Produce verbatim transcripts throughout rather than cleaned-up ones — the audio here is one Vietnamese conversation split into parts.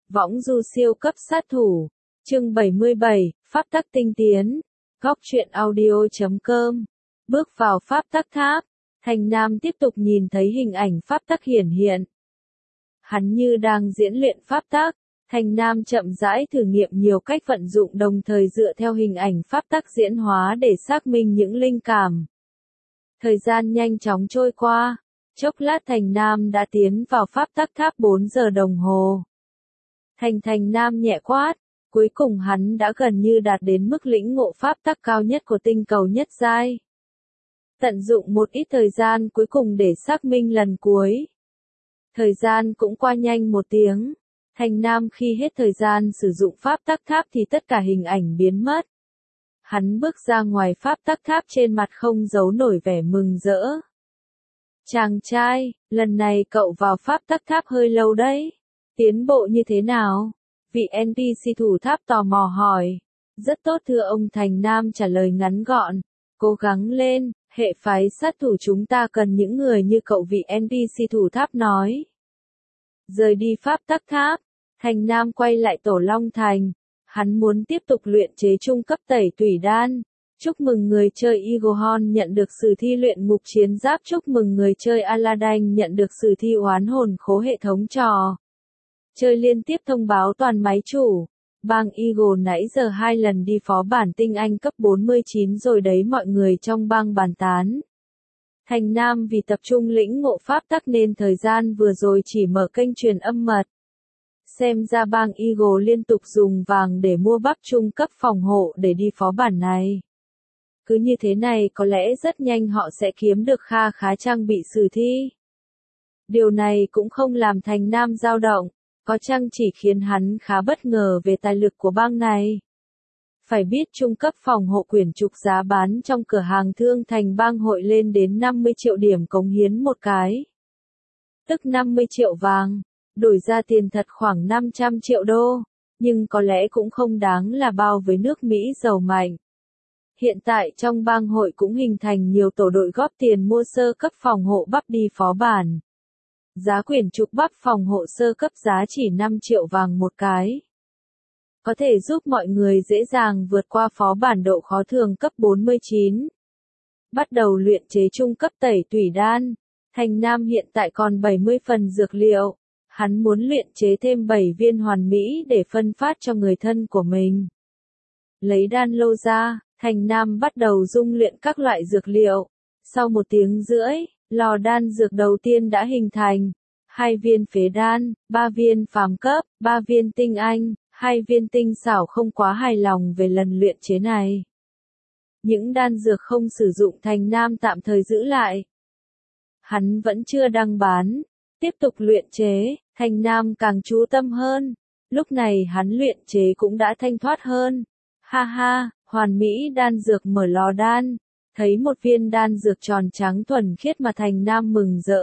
Võng du siêu cấp sát thủ. Chương bảy mươi bảy, Pháp tắc tinh tiến. Góc truyện audio chấm com. Bước vào pháp tắc tháp, Thành Nam tiếp tục nhìn thấy hình ảnh pháp tắc hiển hiện. Hắn như đang diễn luyện pháp tắc. Thành Nam chậm rãi thử nghiệm nhiều cách vận dụng đồng thời dựa theo hình ảnh pháp tắc diễn hóa để xác minh những linh cảm. Thời gian nhanh chóng trôi qua, chốc lát Thành Nam đã tiến vào pháp tắc tháp bốn giờ đồng hồ. Thành Thành Nam nhẹ quát, cuối cùng hắn đã gần như đạt đến mức lĩnh ngộ pháp tắc cao nhất của tinh cầu nhất giai. Tận dụng một ít thời gian cuối cùng để xác minh lần cuối. Thời gian cũng qua nhanh một tiếng. Thành Nam khi hết thời gian sử dụng pháp tắc tháp thì tất cả hình ảnh biến mất. Hắn bước ra ngoài pháp tắc tháp trên mặt không giấu nổi vẻ mừng rỡ. Chàng trai, lần này cậu vào pháp tắc tháp hơi lâu đấy. Tiến bộ như thế nào? Vị en pê xê thủ tháp tò mò hỏi. Rất tốt thưa ông, Thành Nam trả lời ngắn gọn. Cố gắng lên, hệ phái sát thủ chúng ta cần những người như cậu, vị en pê xê thủ tháp nói. Rời đi pháp tắc tháp, Thành Nam quay lại Tổ Long Thành. Hắn muốn tiếp tục luyện chế trung cấp tẩy tủy đan. Chúc mừng người chơi Eagle Horn nhận được sử thi luyện ngục chiến giáp. Chúc mừng người chơi Aladdin nhận được sử thi oán hồn khố hệ thống trò. Chơi liên tiếp thông báo toàn máy chủ. Bang Eagle nãy giờ hai lần đi phó bản tinh anh cấp bốn mươi chín rồi đấy, mọi người trong bang bàn tán. Thành Nam vì tập trung lĩnh ngộ pháp tắc nên thời gian vừa rồi chỉ mở kênh truyền âm mật. Xem ra bang Eagle liên tục dùng vàng để mua bắp trung cấp phòng hộ để đi phó bản này. Cứ như thế này có lẽ rất nhanh họ sẽ kiếm được kha khá trang bị sử thi. Điều này cũng không làm Thành Nam dao động, có chăng chỉ khiến hắn khá bất ngờ về tài lực của bang này. Phải biết trung cấp phòng hộ quyển trục giá bán trong cửa hàng thương thành bang hội lên đến năm mươi triệu điểm cống hiến một cái. Tức năm mươi triệu vàng. Đổi ra tiền thật khoảng năm trăm triệu đô, nhưng có lẽ cũng không đáng là bao với nước Mỹ giàu mạnh. Hiện tại trong bang hội cũng hình thành nhiều tổ đội góp tiền mua sơ cấp phòng hộ bắp đi phó bản. Giá quyển trục bắp phòng hộ sơ cấp giá chỉ năm triệu vàng một cái. Có thể giúp mọi người dễ dàng vượt qua phó bản độ khó thường cấp bốn mươi chín. Bắt đầu luyện chế trung cấp tẩy tủy đan. Thành Nam hiện tại còn bảy mươi phần dược liệu. Hắn muốn luyện chế thêm bảy viên hoàn mỹ để phân phát cho người thân của mình. Lấy đan lô ra, Thành Nam bắt đầu dung luyện các loại dược liệu. Sau một tiếng rưỡi, lò đan dược đầu tiên đã hình thành. Hai viên phế đan, ba viên phàm cấp, ba viên tinh anh, hai viên tinh xảo. Không quá hài lòng về lần luyện chế này. Những đan dược không sử dụng Thành Nam tạm thời giữ lại. Hắn vẫn chưa đăng bán. Tiếp tục luyện chế, Thành Nam càng chú tâm hơn. Lúc này hắn luyện chế cũng đã thanh thoát hơn. Ha ha, hoàn mỹ đan dược mở lò đan. Thấy một viên đan dược tròn trắng thuần khiết mà Thành Nam mừng rỡ.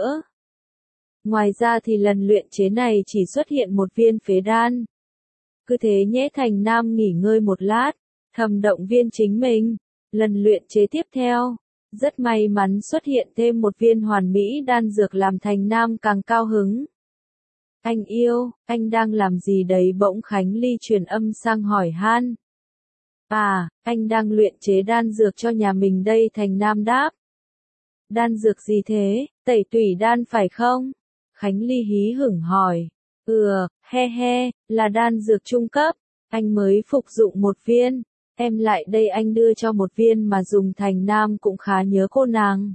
Ngoài ra thì lần luyện chế này chỉ xuất hiện một viên phế đan. Cứ thế nhé, Thành Nam nghỉ ngơi một lát, thầm động viên chính mình. Lần luyện chế tiếp theo. Rất may mắn xuất hiện thêm một viên hoàn mỹ đan dược làm Thành Nam càng cao hứng. Anh yêu, anh đang làm gì đấy? Bỗng Khánh Ly truyền âm sang hỏi han. À, anh đang luyện chế đan dược cho nhà mình đây, Thành Nam đáp. Đan dược gì thế? Tẩy tủy đan phải không? Khánh Ly hí hửng hỏi. Ừ, he he, là đan dược trung cấp. Anh mới phục dụng một viên. Em lại đây, anh đưa cho một viên mà dùng. Thành Nam cũng khá nhớ cô nàng.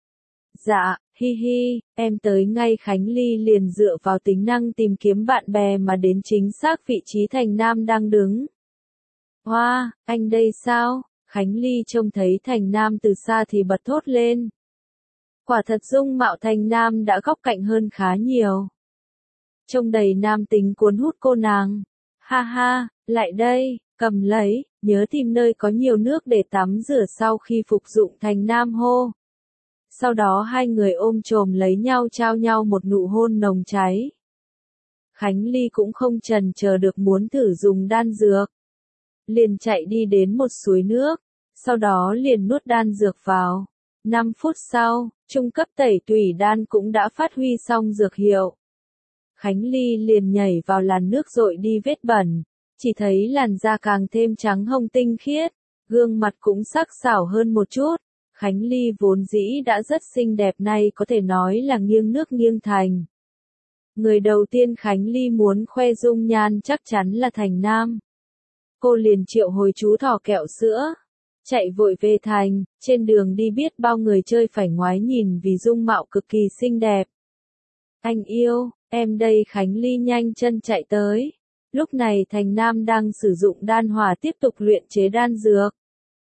Dạ, hi hi, em tới ngay. Khánh Ly liền dựa vào tính năng tìm kiếm bạn bè mà đến chính xác vị trí Thành Nam đang đứng. Hoa, wow, anh đây sao? Khánh Ly trông thấy Thành Nam từ xa thì bật thốt lên. Quả thật dung mạo Thành Nam đã góc cạnh hơn khá nhiều. Trông đầy nam tính cuốn hút cô nàng. Ha ha, lại đây, cầm lấy. Nhớ tìm nơi có nhiều nước để tắm rửa sau khi phục dụng. Thành Nam hô. Sau đó hai người ôm chồm lấy nhau, trao nhau một nụ hôn nồng cháy. Khánh Ly cũng không chần chờ được muốn thử dùng đan dược. Liền chạy đi đến một suối nước. Sau đó liền nuốt đan dược vào. năm phút sau, trung cấp tẩy tủy đan cũng đã phát huy xong dược hiệu. Khánh Ly liền nhảy vào làn nước dội đi vết bẩn, chỉ thấy làn da càng thêm trắng hồng tinh khiết, gương mặt cũng sắc sảo hơn một chút. Khánh Ly vốn dĩ đã rất xinh đẹp, nay có thể nói là nghiêng nước nghiêng thành. Người đầu tiên Khánh Ly muốn khoe dung nhan chắc chắn là Thành Nam. Cô liền triệu hồi chú thỏ kẹo sữa, chạy vội về thành, trên đường đi biết bao người chơi phải ngoái nhìn vì dung mạo cực kỳ xinh đẹp. Anh yêu, em đây. Khánh Ly nhanh chân chạy tới. Lúc này Thành Nam đang sử dụng đan hỏa tiếp tục luyện chế đan dược.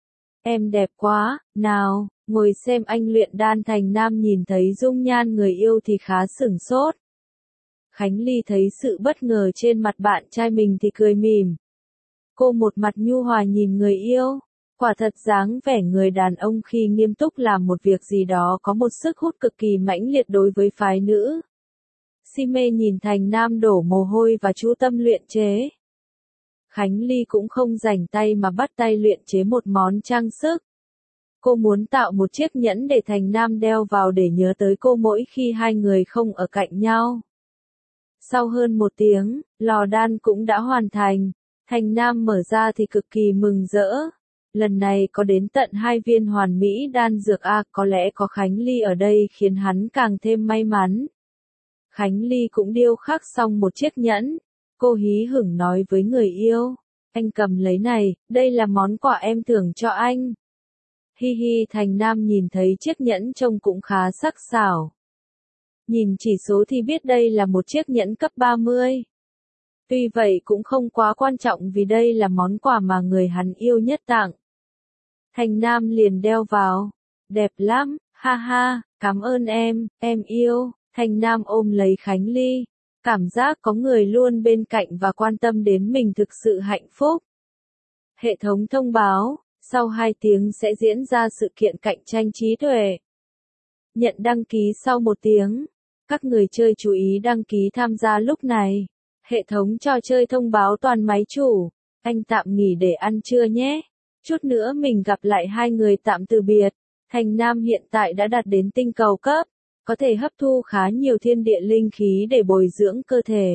Em đẹp quá, nào, ngồi xem anh luyện đan. Thành Nam nhìn thấy dung nhan người yêu thì khá sửng sốt. Khánh Ly thấy sự bất ngờ trên mặt bạn trai mình thì cười mỉm. Cô một mặt nhu hòa nhìn người yêu, quả thật dáng vẻ người đàn ông khi nghiêm túc làm một việc gì đó có một sức hút cực kỳ mãnh liệt đối với phái nữ. Si mê nhìn Thành Nam đổ mồ hôi và chú tâm luyện chế. Khánh Ly cũng không rảnh tay mà bắt tay luyện chế một món trang sức. Cô muốn tạo một chiếc nhẫn để Thành Nam đeo vào để nhớ tới cô mỗi khi hai người không ở cạnh nhau. Sau hơn một tiếng, lò đan cũng đã hoàn thành. Thành Nam mở ra thì cực kỳ mừng rỡ. Lần này có đến tận hai viên hoàn mỹ đan dược a, có lẽ có Khánh Ly ở đây khiến hắn càng thêm may mắn. Khánh Ly cũng điêu khắc xong một chiếc nhẫn. Cô hí hửng nói với người yêu. Anh cầm lấy này, đây là món quà em thưởng cho anh. Hi hi. Thành Nam nhìn thấy chiếc nhẫn trông cũng khá sắc sảo. Nhìn chỉ số thì biết đây là một chiếc nhẫn cấp ba mươi. Tuy vậy cũng không quá quan trọng vì đây là món quà mà người hắn yêu nhất tặng. Thành Nam liền đeo vào. Đẹp lắm, ha ha, cảm ơn em, em yêu. Thành Nam ôm lấy Khánh Ly. Cảm giác có người luôn bên cạnh và quan tâm đến mình thực sự hạnh phúc. Hệ thống thông báo, sau hai tiếng sẽ diễn ra sự kiện cạnh tranh trí tuệ. Nhận đăng ký sau một tiếng. Các người chơi chú ý đăng ký tham gia lúc này. Hệ thống trò chơi thông báo toàn máy chủ. Anh tạm nghỉ để ăn trưa nhé. Chút nữa mình gặp lại. Hai người tạm từ biệt. Thành Nam hiện tại đã đạt đến tinh cầu cấp. Có thể hấp thu khá nhiều thiên địa linh khí để bồi dưỡng cơ thể.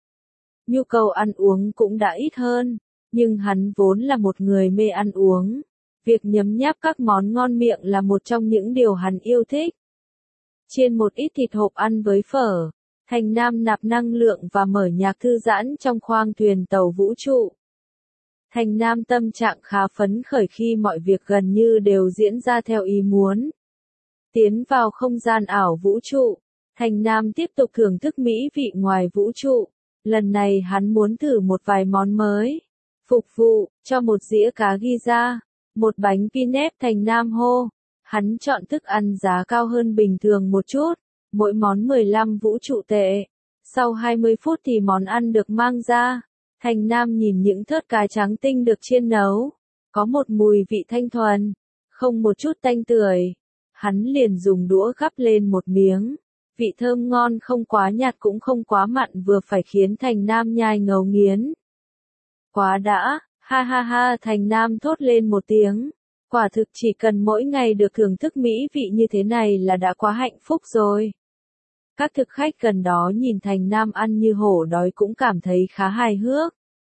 Nhu cầu ăn uống cũng đã ít hơn. Nhưng hắn vốn là một người mê ăn uống. Việc nhấm nháp các món ngon miệng là một trong những điều hắn yêu thích. Chiên một ít thịt hộp ăn với phở. Thành Nam nạp năng lượng và mở nhạc thư giãn trong khoang thuyền tàu vũ trụ. Thành Nam tâm trạng khá phấn khởi khi mọi việc gần như đều diễn ra theo ý muốn. Tiến vào không gian ảo vũ trụ. Thành Nam tiếp tục thưởng thức mỹ vị ngoài vũ trụ. Lần này hắn muốn thử một vài món mới. Phục vụ cho một dĩa cá ghi ra, một bánh pinep. Thành Nam hô. Hắn chọn thức ăn giá cao hơn bình thường một chút. Mỗi món mười lăm vũ trụ tệ. Sau hai mươi phút thì món ăn được mang ra. Thành Nam nhìn những thớt cá trắng tinh được chiên nấu. Có một mùi vị thanh thuần. Không một chút tanh tưởi. Hắn liền dùng đũa gắp lên một miếng. Vị thơm ngon không quá nhạt cũng không quá mặn vừa phải khiến Thành Nam nhai ngấu nghiến. Quá đã, ha ha ha. Thành Nam thốt lên một tiếng. Quả thực chỉ cần mỗi ngày được thưởng thức mỹ vị như thế này là đã quá hạnh phúc rồi. Các thực khách gần đó nhìn Thành Nam ăn như hổ đói cũng cảm thấy khá hài hước.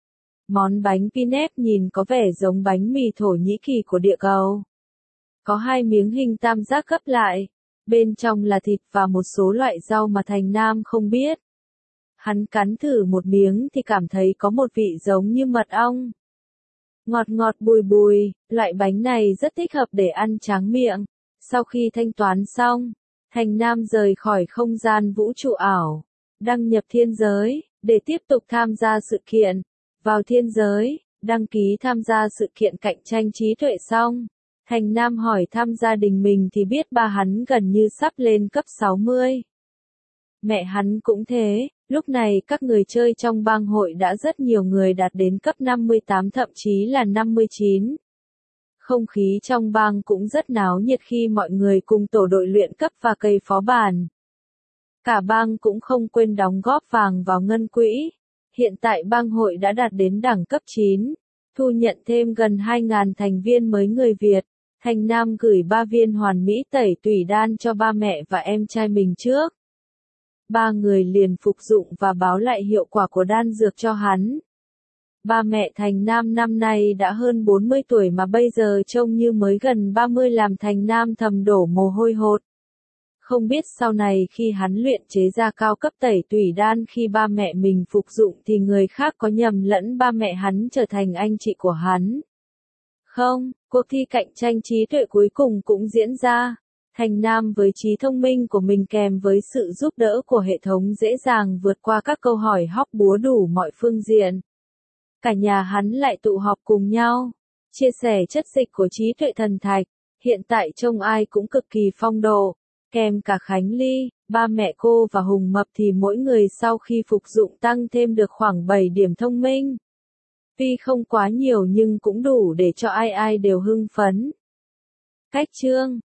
Món bánh pinep nhìn có vẻ giống bánh mì Thổ Nhĩ Kỳ của địa cầu. Có hai miếng hình tam giác gấp lại. Bên trong là thịt và một số loại rau mà Thành Nam không biết. Hắn cắn thử một miếng thì cảm thấy có một vị giống như mật ong. Ngọt ngọt bùi bùi, loại bánh này rất thích hợp để ăn tráng miệng. Sau khi thanh toán xong, Thành Nam rời khỏi không gian vũ trụ ảo, đăng nhập thiên giới, để tiếp tục tham gia sự kiện. Vào thiên giới, đăng ký tham gia sự kiện cạnh tranh trí tuệ xong. Thành Nam hỏi thăm gia đình mình thì biết ba hắn gần như sắp lên cấp sáu mươi. Mẹ hắn cũng thế, lúc này các người chơi trong bang hội đã rất nhiều người đạt đến cấp năm mươi tám thậm chí là năm mươi chín. Không khí trong bang cũng rất náo nhiệt khi mọi người cùng tổ đội luyện cấp và cây phó bản. Cả bang cũng không quên đóng góp vàng vào ngân quỹ. Hiện tại bang hội đã đạt đến đẳng cấp chín, thu nhận thêm gần hai nghìn thành viên mới người Việt. Thành Nam gửi ba viên hoàn mỹ tẩy tủy đan cho ba mẹ và em trai mình trước. ba người liền phục dụng và báo lại hiệu quả của đan dược cho hắn. Ba mẹ Thành Nam năm nay đã hơn bốn mươi tuổi mà bây giờ trông như mới gần ba mươi, làm Thành Nam thầm đổ mồ hôi hột. Không biết sau này khi hắn luyện chế ra cao cấp tẩy tủy đan khi ba mẹ mình phục dụng thì người khác có nhầm lẫn ba mẹ hắn trở thành anh chị của hắn. Không, cuộc thi cạnh tranh trí tuệ cuối cùng cũng diễn ra. Thành Nam với trí thông minh của mình kèm với sự giúp đỡ của hệ thống dễ dàng vượt qua các câu hỏi hóc búa đủ mọi phương diện. Cả nhà hắn lại tụ họp cùng nhau, chia sẻ chất dịch của trí tuệ thần thạch, hiện tại trông ai cũng cực kỳ phong độ, kèm cả Khánh Ly, ba mẹ cô và Hùng Mập thì mỗi người sau khi phục dụng tăng thêm được khoảng bảy điểm thông minh. Tuy không quá nhiều nhưng cũng đủ để cho ai ai đều hưng phấn. Cách chương